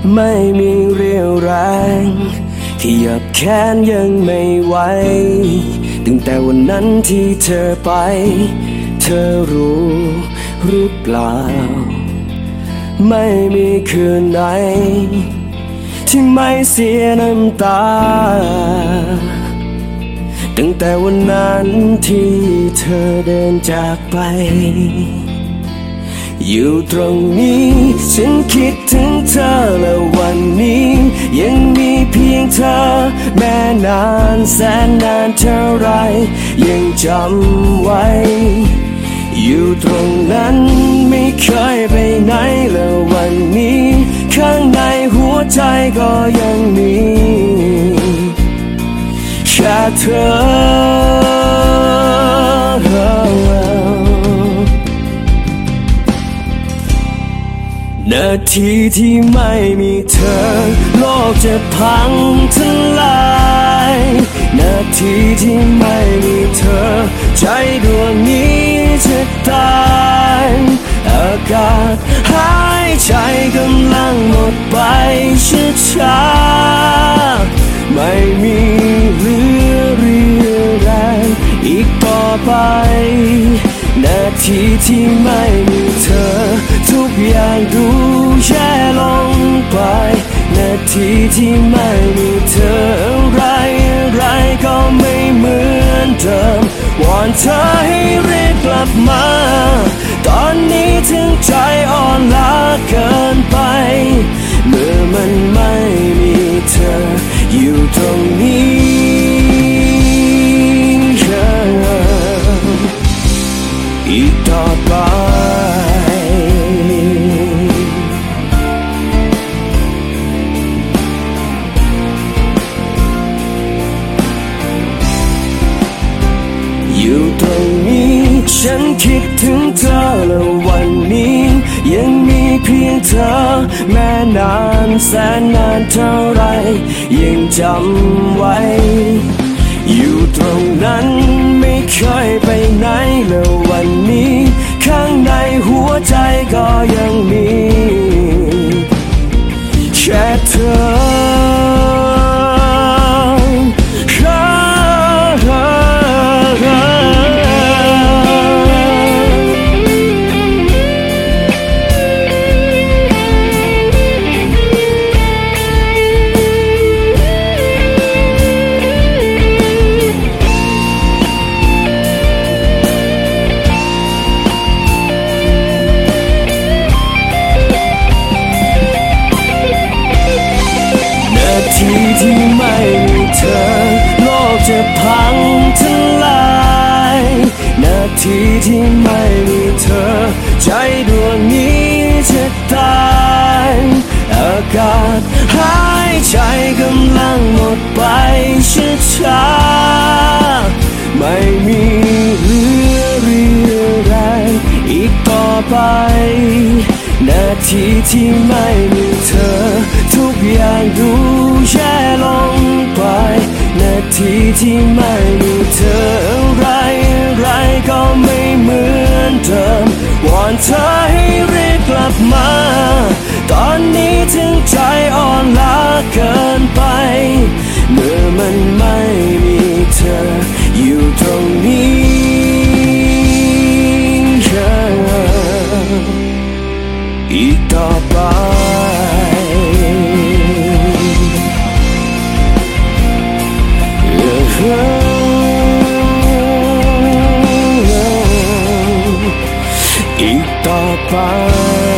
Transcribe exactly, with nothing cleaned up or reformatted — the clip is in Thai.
ไม่มีเรี่ยวแรงขยับแขนยังไม่ไหวตั้งแต่วันนั้นที่เธอไปเธอรู้หรือเปล่าไม่มีคืนไหนที่ไม่เสียน้ำตาตั้งแต่วันนั้นที่เธอเดินจากไปอยู่ตรงนี้ฉันคิดถึงเธอและวันนี้ยังมีเพียงเธอแม้นานแสนนานเท่าไรยังจำไว้อยู่ตรงนั้นไม่เคยไปไหนและวันนี้ข้างในหัวใจก็ยังมีแค่เธอนาทีที่ไม่มีเธอโลกจะพังทลายนาทีที่ไม่มีเธอใจดวงนี้จะตายอากาศหายใจกำลังหมดไปช้าๆไม่มีเหลือเรี่ยวแรงอีกต่อไปนาทีที่ไม่มีเธอทุกอย่างดูแย่ลงไปนาทีที่ไม่มีเธออะไรอะไรก็ไม่เหมือนเดิมวอนเธอให้รีบกลับมาตอนนี้ถึงใจอ่อนล้าเกินไปเมื่อมันไม่มีเธออยู่ตรงนี้อีกต่อไปอยู่ตรงนี้ฉันคิดถึงเธอและวันนี้ยังมีเพียงเธอแม้นานแสนนานเท่าไรยังจำไว้อยู่ตรงนั้นไม่เคยไปไหนและวันนี้ข้างในหัวใจก็ยังมีแค่เธอที่ไม่มีเธอโลกจะพังทลายนาทีที่ไม่มีเธอใจดวงนี้จะตายอากาศหายใจกำลังหมดไปช้าๆไม่มีเหลือเรี่ยวแรงอีกต่อไปนาทีที่ไม่มีเธอทุกอย่างดูแย่ลงไปนาทีที่ไม่มีเธออะไรอะไรก็ไม่เหมือนเดิมวอนเธอให้รีบกลับมาตอนนี้ถึงใจอ่อนล้าเกินไปเมื่อมันไม่มีเธออยู่ตรงนี้อีกต่อไปอีกต่อไป